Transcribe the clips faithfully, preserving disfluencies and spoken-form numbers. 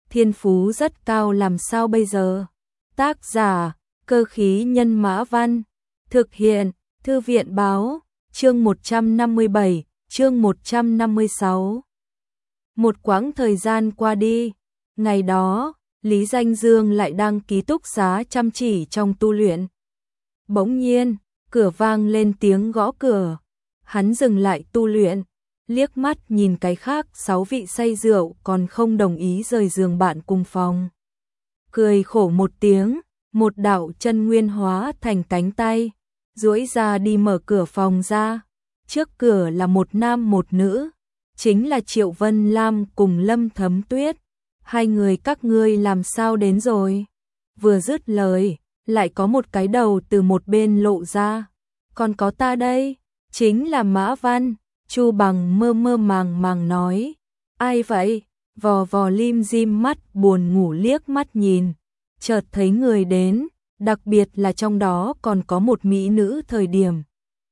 thiên phú rất cao làm sao bây giờ? Tác giả, Cơ khí nhân Mã Văn. Thực hiện, Thư viện báo, chương một trăm năm mươi bảy, chương một trăm năm mươi sáu. Một quãng thời gian qua đi, ngày đó, Lý Danh Dương lại đang ký túc xá chăm chỉ trong tu luyện. Bỗng nhiên, cửa vang lên tiếng gõ cửa. Hắn dừng lại tu luyện, liếc mắt nhìn cái khác sáu vị say rượu còn không đồng ý rời giường bạn cùng phòng. Cười khổ một tiếng, một đạo chân nguyên hóa thành cánh tay, duỗi ra đi mở cửa phòng ra. Trước cửa là một nam một nữ, chính là Triệu Vân Lam cùng Lâm Thấm Tuyết. Hai người các ngươi làm sao đến rồi? Vừa dứt lời, lại có một cái đầu từ một bên lộ ra. Còn có ta đây, chính là Mã Văn. Chu Bằng mơ mơ màng màng nói. Ai vậy? Vò vò lim dim mắt buồn ngủ liếc mắt nhìn. Chợt thấy người đến, đặc biệt là trong đó còn có một mỹ nữ thời điểm.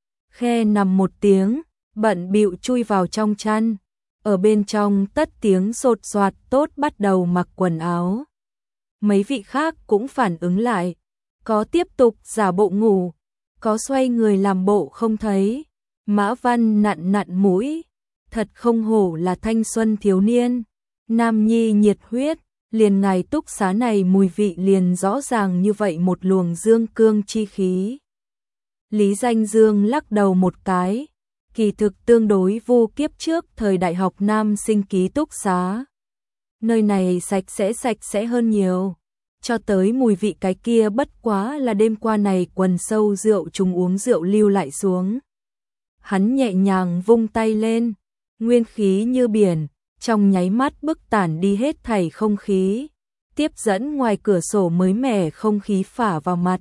Khe nằm một tiếng, bận bịu chui vào trong chăn. Ở bên trong tất tiếng sột soạt tốt bắt đầu mặc quần áo. Mấy vị khác cũng phản ứng lại. Có tiếp tục giả bộ ngủ, có xoay người làm bộ không thấy. Mã Văn nặn nặn mũi, thật không hổ là thanh xuân thiếu niên, nam nhi nhiệt huyết, liền ngày túc xá này mùi vị liền rõ ràng như vậy một luồng dương cương chi khí. Lý Danh Dương lắc đầu một cái, kỳ thực tương đối vô kiếp trước thời đại học nam sinh ký túc xá. Nơi này sạch sẽ sạch sẽ hơn nhiều, cho tới mùi vị cái kia bất quá là đêm qua này quần sâu rượu chúng uống rượu lưu lại xuống. Hắn nhẹ nhàng vung tay lên, nguyên khí như biển, trong nháy mắt bức tản đi hết thảy không khí, tiếp dẫn ngoài cửa sổ mới mẻ không khí phả vào mặt.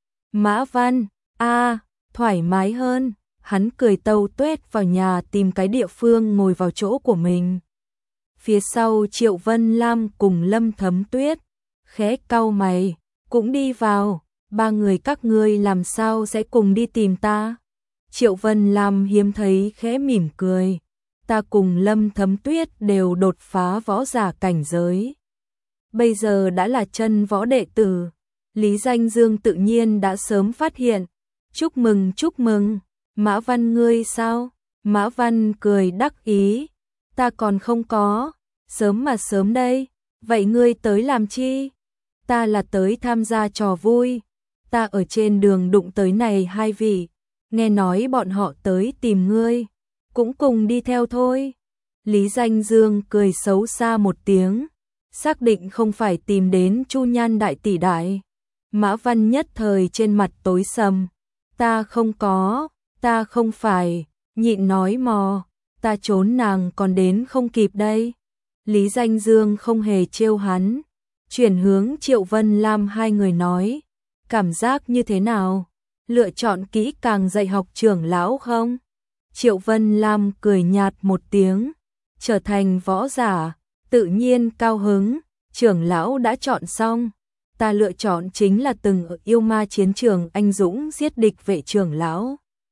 Mã Văn, a, thoải mái hơn, hắn cười tâu tuét vào nhà tìm cái địa phương ngồi vào chỗ của mình. Phía sau Triệu Vân Lam cùng Lâm Thấm Tuyết, khẽ cau mày, cũng đi vào, ba người các ngươi làm sao sẽ cùng đi tìm ta? Triệu Vân Lam hiếm thấy khẽ mỉm cười, ta cùng Lâm Thấm Tuyết đều đột phá võ giả cảnh giới. Bây giờ đã là chân võ đệ tử, Lý Danh Dương tự nhiên đã sớm phát hiện. Chúc mừng chúc mừng, Mã Văn ngươi sao? Mã Văn cười đắc ý, ta còn không có, sớm mà sớm đây, vậy ngươi tới làm chi? Ta là tới tham gia trò vui, ta ở trên đường đụng tới này hai vị. Nghe nói bọn họ tới tìm ngươi, cũng cùng đi theo thôi. Lý Danh Dương cười xấu xa một tiếng, xác định không phải tìm đến Chu Nhan đại tỷ đại. Mã Văn nhất thời trên mặt tối sầm, ta không có, ta không phải, nhịn nói mò, ta trốn nàng còn đến không kịp đây. Lý Danh Dương không hề trêu hắn, chuyển hướng Triệu Vân Lam hai người nói, cảm giác như thế nào? Lựa chọn kỹ càng dạy học trưởng lão không? Triệu Vân Lam cười nhạt một tiếng, trở thành võ giả, tự nhiên cao hứng, trưởng lão đã chọn xong, ta lựa chọn chính là từng ở yêu ma chiến trường anh dũng giết địch vệ trưởng lão.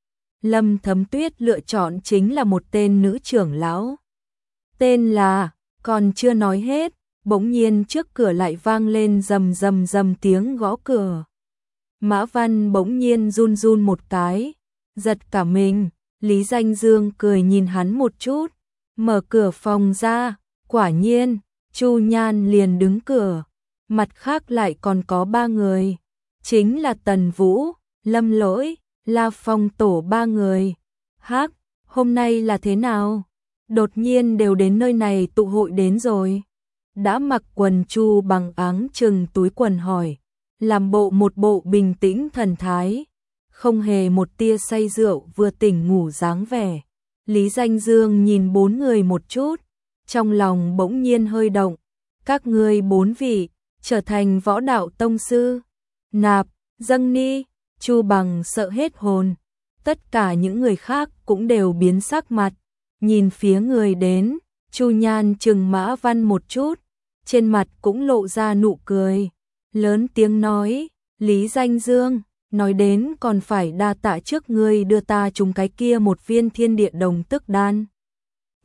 Lâm Thấm Tuyết lựa chọn chính là một tên nữ trưởng lão. Tên là, còn chưa nói hết, bỗng nhiên trước cửa lại vang lên rầm rầm rầm tiếng gõ cửa. Mã Văn bỗng nhiên run run một cái, giật cả mình. Lý Danh Dương cười nhìn hắn một chút, mở cửa phòng ra, quả nhiên, Chu Nhan liền đứng cửa, mặt khác lại còn có ba người, chính là Tần Vũ, Lâm Lỗi, La Phong tổ ba người. Hắc, hôm nay là thế nào? Đột nhiên đều đến nơi này tụ hội đến rồi. Đã mặc quần Chu Bằng áng chừng túi quần hỏi, làm bộ một bộ bình tĩnh thần thái, không hề một tia say rượu vừa tỉnh ngủ dáng vẻ. Lý Danh Dương nhìn bốn người một chút, trong lòng bỗng nhiên hơi động, các ngươi bốn vị trở thành võ đạo tông sư. Nạp, dâng ni, Chu Bằng sợ hết hồn, tất cả những người khác cũng đều biến sắc mặt, nhìn phía người đến. Chu Nhan chừng Mã Văn một chút, trên mặt cũng lộ ra nụ cười, lớn tiếng nói, Lý Danh Dương, nói đến còn phải đa tạ trước ngươi đưa ta trúng cái kia một viên thiên địa đồng tức đan.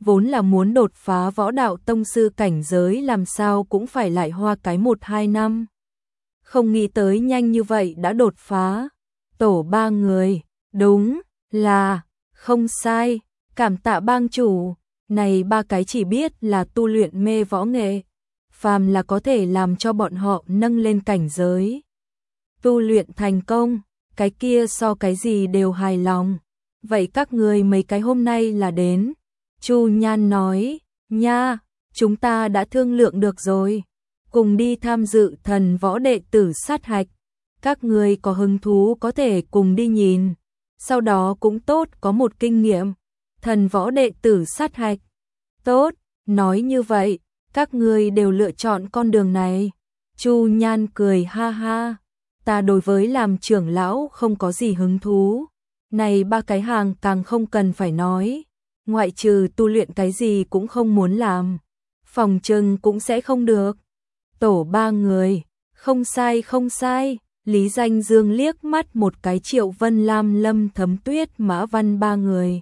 vốn là muốn đột phá võ đạo tông sư cảnh giới làm sao cũng phải lại hoa cái một hai năm. Không nghĩ tới nhanh như vậy đã đột phá. Tổ ba người, đúng là, không sai, cảm tạ bang chủ, này ba cái chỉ biết là tu luyện mê võ nghệ, phàm là có thể làm cho bọn họ nâng lên cảnh giới. Tu luyện thành công, cái kia so cái gì đều hài lòng. Vậy các người mấy cái hôm nay là đến. Chu Nhan nói, nha, chúng ta đã thương lượng được rồi. Cùng đi tham dự thần võ đệ tử sát hạch. Các người có hứng thú có thể cùng đi nhìn. Sau đó cũng tốt có một kinh nghiệm. Thần võ đệ tử sát hạch. Tốt, nói như vậy, các người đều lựa chọn con đường này. Chu Nhan cười ha ha. Ta đối với làm trưởng lão không có gì hứng thú. Này ba cái hàng càng không cần phải nói. Ngoại trừ tu luyện cái gì cũng không muốn làm. Phòng trừng cũng sẽ không được. Tổ ba người, không sai không sai. Lý Danh Dương liếc mắt một cái Triệu Vân Lam, Lâm Thấm Tuyết, Mã Văn ba người.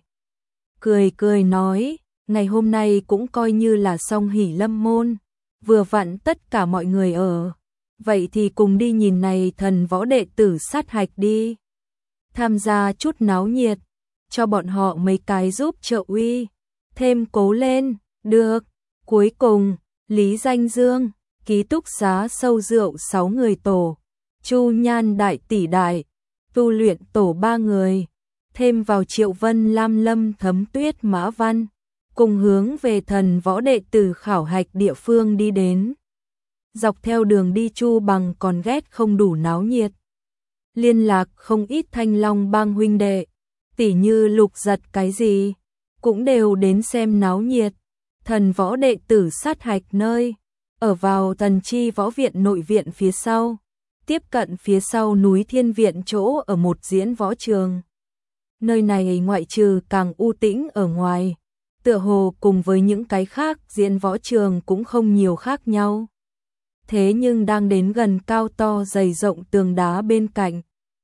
Cười cười nói, ngày hôm nay cũng coi như là song hỷ lâm môn. Vừa vặn tất cả mọi người ở. Vậy thì cùng đi nhìn này thần võ đệ tử sát hạch đi. Tham gia chút náo nhiệt, cho bọn họ mấy cái giúp trợ uy. Thêm cố lên, được. Cuối cùng, Lý Danh Dương, ký túc xá sâu rượu sáu người tổ. Chu Nhan đại tỷ đại, tu luyện tổ ba người. Thêm vào Triệu Vân Lam, Lâm Thấm Tuyết, Mã Văn. Cùng hướng về thần võ đệ tử khảo hạch địa phương đi đến. Dọc theo đường đi Chu Bằng còn ghét không đủ náo nhiệt. Liên lạc không ít Thanh Long bang huynh đệ, tỉ như Lục Giật cái gì, cũng đều đến xem náo nhiệt. Thần võ đệ tử sát hạch nơi, ở vào Thần Chi võ viện nội viện phía sau, tiếp cận phía sau núi Thiên Viện chỗ ở một diễn võ trường. Nơi này ngoại trừ càng u tĩnh ở ngoài, tựa hồ cùng với những cái khác diễn võ trường cũng không nhiều khác nhau. Thế nhưng đang đến gần cao to dày rộng tường đá bên cạnh,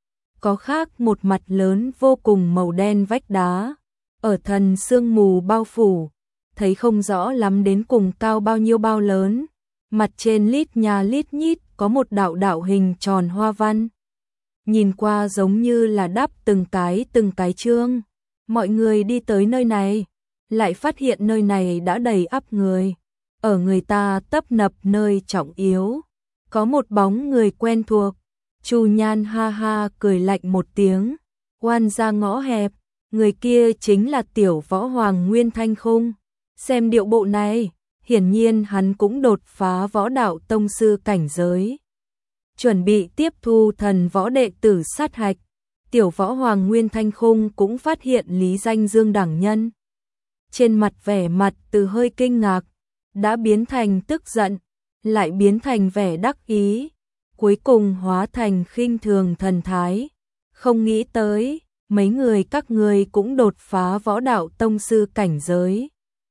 có khác một mặt lớn vô cùng màu đen vách đá, ở thần sương mù bao phủ, thấy không rõ lắm đến cùng cao bao nhiêu bao lớn, mặt trên lít nhà lít nhít có một đạo đạo hình tròn hoa văn. Nhìn qua giống như là đắp từng cái từng cái chương. Mọi người đi tới nơi này, lại phát hiện nơi này đã đầy ắp người. Ở người ta tấp nập nơi trọng yếu, có một bóng người quen thuộc. Chu Nhan ha ha cười lạnh một tiếng, oan ra ngõ hẹp, người kia chính là tiểu võ hoàng Nguyên Thanh Khung. Xem điệu bộ này, hiển nhiên hắn cũng đột phá võ đạo tông sư cảnh giới. Chuẩn bị tiếp thu thần võ đệ tử sát hạch, tiểu võ hoàng Nguyên Thanh Khung cũng phát hiện Lý Danh Dương đẳng nhân. Trên mặt vẻ mặt từ hơi kinh ngạc, đã biến thành tức giận, lại biến thành vẻ đắc ý, cuối cùng hóa thành khinh thường thần thái. Không nghĩ tới, mấy người các người cũng đột phá võ đạo tông sư cảnh giới.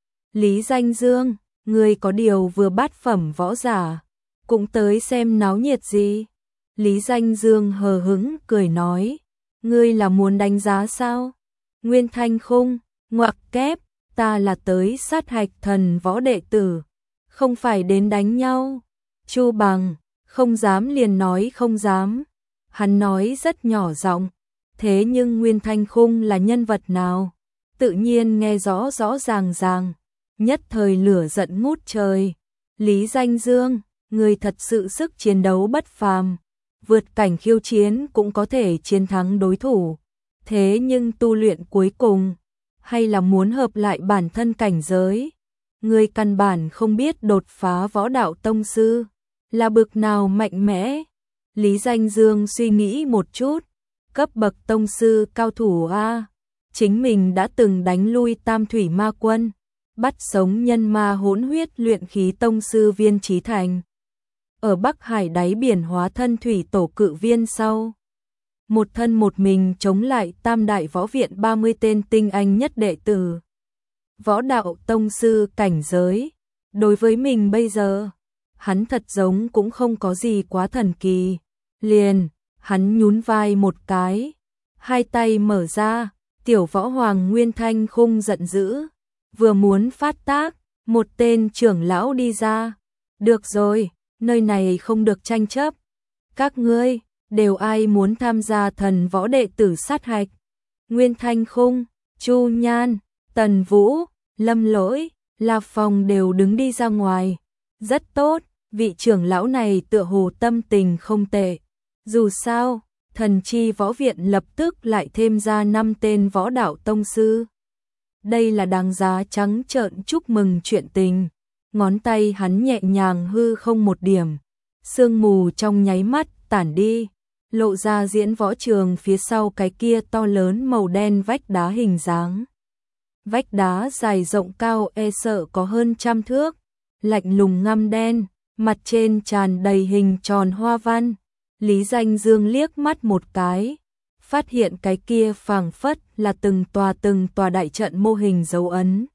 Lý Danh Dương, người có điều vừa bát phẩm võ giả, cũng tới xem náo nhiệt gì? Lý Danh Dương hờ hững cười nói, ngươi là muốn đánh giá sao? Nguyên Thanh Khung, ngoặc kép, ta là tới sát hạch thần võ đệ tử, không phải đến đánh nhau. Chu Bằng, không dám liền nói không dám. Hắn nói rất nhỏ giọng, thế nhưng Nguyên Thanh Khung là nhân vật nào? Tự nhiên nghe rõ rõ ràng ràng, nhất thời lửa giận ngút trời. Lý Danh Dương, người thật sự sức chiến đấu bất phàm, vượt cảnh khiêu chiến cũng có thể chiến thắng đối thủ. Thế nhưng tu luyện cuối cùng, hay là muốn hợp lại bản thân cảnh giới. Người căn bản không biết đột phá võ đạo tông sư là bực nào mạnh mẽ. Lý Danh Dương suy nghĩ một chút, cấp bậc tông sư cao thủ a, chính mình đã từng đánh lui Tam Thủy Ma Quân, bắt sống nhân ma hỗn huyết luyện khí tông sư Viên Chí Thành. Ở Bắc Hải đáy biển hóa thân thủy tổ cự viên sau, một thân một mình chống lại Tam Đại Võ Viện ba mươi tên tinh anh nhất đệ tử. Võ đạo tông sư cảnh giới, đối với mình bây giờ, hắn thật giống cũng không có gì quá thần kỳ. Liền, hắn nhún vai một cái, hai tay mở ra, tiểu võ hoàng Nguyên Thanh Khung giận dữ, vừa muốn phát tác, một tên trưởng lão đi ra. Được rồi, nơi này không được tranh chấp. Các ngươi, đều ai muốn tham gia thần võ đệ tử sát hạch? Nguyên Thanh Khung, Chu Nhan, Tần Vũ, Lâm Lỗi, La Phong đều đứng đi ra ngoài. Rất tốt, vị trưởng lão này tựa hồ tâm tình không tệ. Dù sao, thần chi võ viện lập tức lại thêm ra năm tên võ đạo tông sư. Đây là đáng giá trắng trợn chúc mừng chuyện tình. Ngón tay hắn nhẹ nhàng hư không một điểm. Sương mù trong nháy mắt tản đi, lộ ra diễn võ trường phía sau cái kia to lớn màu đen vách đá hình dáng. Vách đá dài rộng cao e sợ có hơn trăm thước, lạnh lùng ngăm đen, mặt trên tràn đầy hình tròn hoa văn. Lý Danh Dương liếc mắt một cái, phát hiện cái kia phảng phất là từng tòa từng tòa đại trận mô hình dấu ấn.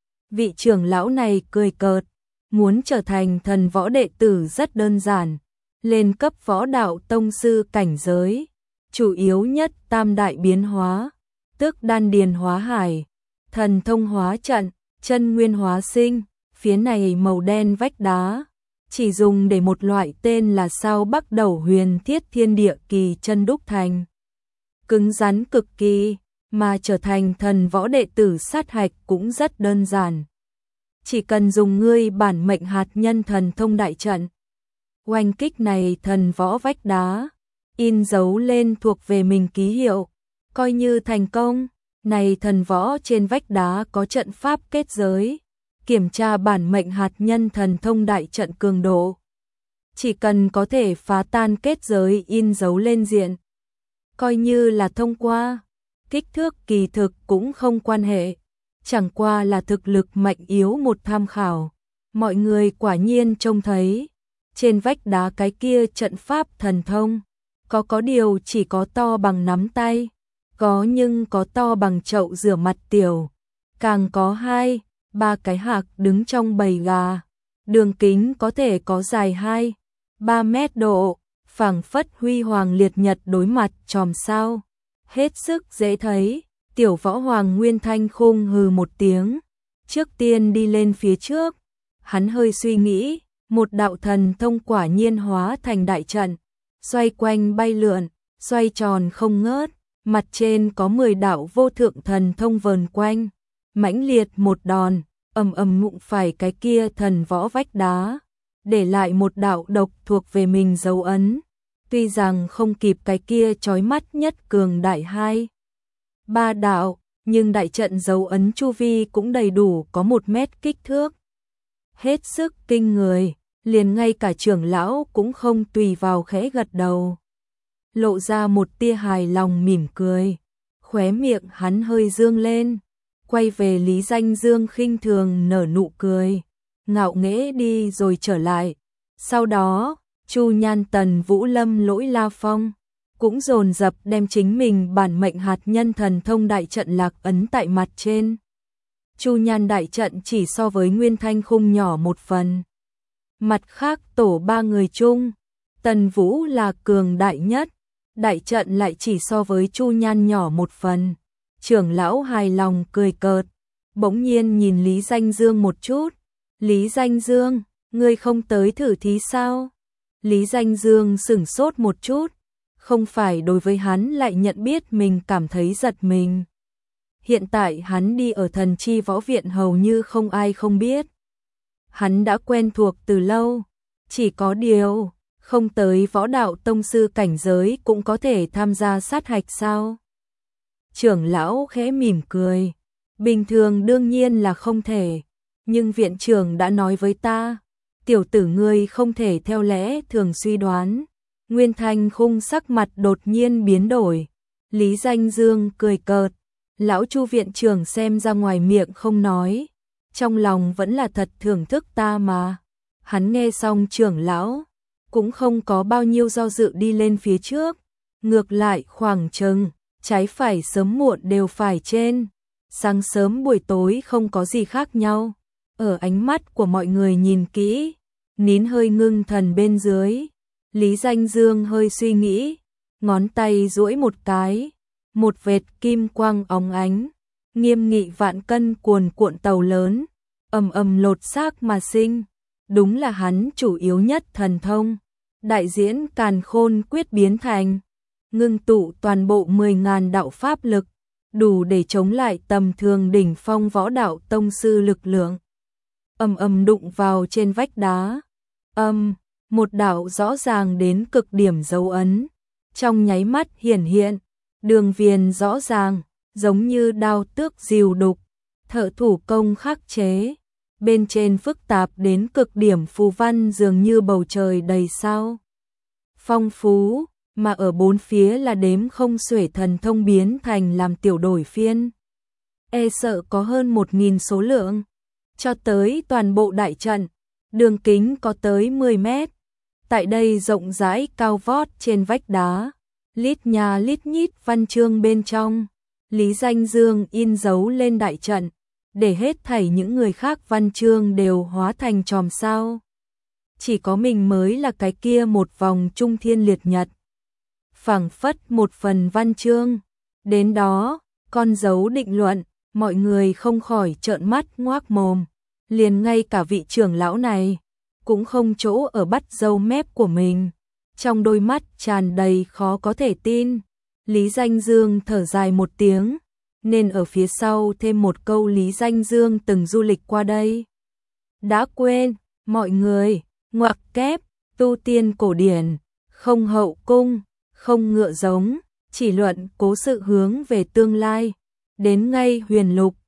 Vị trưởng lão này cười cợt, muốn trở thành thần võ đệ tử rất đơn giản, lên cấp võ đạo tông sư cảnh giới, chủ yếu nhất tam đại biến hóa, tức đan điền hóa hải, thần thông hóa trận, chân nguyên hóa sinh. Phía này màu đen vách đá, chỉ dùng để một loại tên là sao Bắc Đầu Huyền Thiết Thiên Địa Kỳ chân đúc thành. Cứng rắn cực kỳ, mà trở thành thần võ đệ tử sát hạch cũng rất đơn giản. Chỉ cần dùng ngươi bản mệnh hạt nhân thần thông đại trận. Oanh kích này thần võ vách đá, in dấu lên thuộc về mình ký hiệu, coi như thành công. Này thần võ trên vách đá có trận pháp kết giới, kiểm tra bản mệnh hạt nhân thần thông đại trận cường độ. Chỉ cần có thể phá tan kết giới in dấu lên diện, coi như là thông qua. Kích thước kỳ thực cũng không quan hệ, chẳng qua là thực lực mạnh yếu một tham khảo. Mọi người quả nhiên trông thấy, trên vách đá cái kia trận pháp thần thông, có có điều chỉ có to bằng nắm tay, có nhưng có to bằng chậu rửa mặt tiểu, càng có hai, ba cái hạc đứng trong bầy gà, đường kính có thể có dài hai, ba mét độ, phảng phất huy hoàng liệt nhật đối mặt chòm sao, hết sức dễ thấy. Tiểu võ hoàng Nguyên Thanh Khung hừ một tiếng, trước tiên đi lên phía trước, hắn hơi suy nghĩ, một đạo thần thông quả nhiên hóa thành đại trận, xoay quanh bay lượn, xoay tròn không ngớt, mặt trên có mười đạo vô thượng thần thông vờn quanh, mãnh liệt một đòn, ầm ầm ngụng phải cái kia thần võ vách đá, để lại một đạo độc thuộc về mình dấu ấn. Tuy rằng không kịp cái kia chói mắt nhất cường đại hai, ba đạo, nhưng đại trận dấu ấn chu vi cũng đầy đủ có một mét kích thước. Hết sức kinh người, liền ngay cả trưởng lão cũng không tùy vào khẽ gật đầu. Lộ ra một tia hài lòng mỉm cười, khóe miệng hắn hơi dương lên, quay về Lý Danh Dương khinh thường nở nụ cười, ngạo nghễ đi rồi trở lại. Sau đó, Chu Nhan, Tần Vũ, Lâm Lỗi, La Phong cũng dồn dập đem chính mình bản mệnh hạt nhân thần thông đại trận lạc ấn tại mặt trên. Chu Nhan đại trận chỉ so với Nguyên Thanh Khung nhỏ một phần. Mặt khác tổ ba người chung, Tần Vũ là cường đại nhất, đại trận lại chỉ so với Chu Nhan nhỏ một phần. Trưởng lão hài lòng cười cợt, bỗng nhiên nhìn Lý Danh Dương một chút. Lý Danh Dương, ngươi không tới thử thí sao? Lý Danh Dương sửng sốt một chút, không phải đối với hắn lại nhận biết mình cảm thấy giật mình. Hiện tại hắn đi ở thần chi võ viện hầu như không ai không biết. Hắn đã quen thuộc từ lâu, chỉ có điều, không tới võ đạo tông sư cảnh giới cũng có thể tham gia sát hạch sao? Trưởng lão khẽ mỉm cười, bình thường đương nhiên là không thể, nhưng viện trưởng đã nói với ta, tiểu tử ngươi không thể theo lẽ thường suy đoán. Nguyên Thanh Khung sắc mặt đột nhiên biến đổi, Lý Danh Dương cười cợt, lão Chu viện trưởng xem ra ngoài miệng không nói, trong lòng vẫn là thật thưởng thức ta mà. Hắn nghe xong trưởng lão, cũng không có bao nhiêu do dự đi lên phía trước, ngược lại khoảng chừng, trái phải sớm muộn đều phải trên, sáng sớm buổi tối không có gì khác nhau. Ở ánh mắt của mọi người nhìn kỹ, nín hơi ngưng thần bên dưới, Lý Danh Dương hơi suy nghĩ, ngón tay duỗi một cái, một vệt kim quang óng ánh, nghiêm nghị vạn cân cuồn cuộn tàu lớn, ầm ầm lột xác mà sinh, đúng là hắn chủ yếu nhất thần thông. Đại diễn càn khôn quyết biến thành, ngưng tụ toàn bộ mười ngàn đạo pháp lực, đủ để chống lại tầm thường đỉnh phong võ đạo tông sư lực lượng. Ầm ầm đụng vào trên vách đá, âm, một đạo rõ ràng đến cực điểm dấu ấn, trong nháy mắt hiển hiện, đường viền rõ ràng, giống như đao tước rìu đục, thợ thủ công khắc chế. Bên trên phức tạp đến cực điểm phù văn dường như bầu trời đầy sao phong phú, mà ở bốn phía là đếm không xuể thần thông biến thành làm tiểu đổi phiên. E sợ có hơn một nghìn số lượng, cho tới toàn bộ đại trận, đường kính có tới mười mét. Tại đây rộng rãi cao vót trên vách đá, lít nhà lít nhít văn chương bên trong, Lý Danh Dương in dấu lên đại trận, để hết thảy những người khác văn chương đều hóa thành chòm sao. Chỉ có mình mới là cái kia một vòng trung thiên liệt nhật. Phảng phất một phần văn chương, đến đó, con dấu định luận, mọi người không khỏi trợn mắt ngoác mồm, liền ngay cả vị trưởng lão này, cũng không chỗ ở bắt râu mép của mình, trong đôi mắt tràn đầy khó có thể tin. Lý Danh Dương thở dài một tiếng, nên ở phía sau thêm một câu Lý Danh Dương từng du lịch qua đây. Đã quên, mọi người, ngoặc kép, tu tiên cổ điển, không hậu cung, không ngựa giống, chỉ luận cố sự hướng về tương lai, đến ngay huyền lục,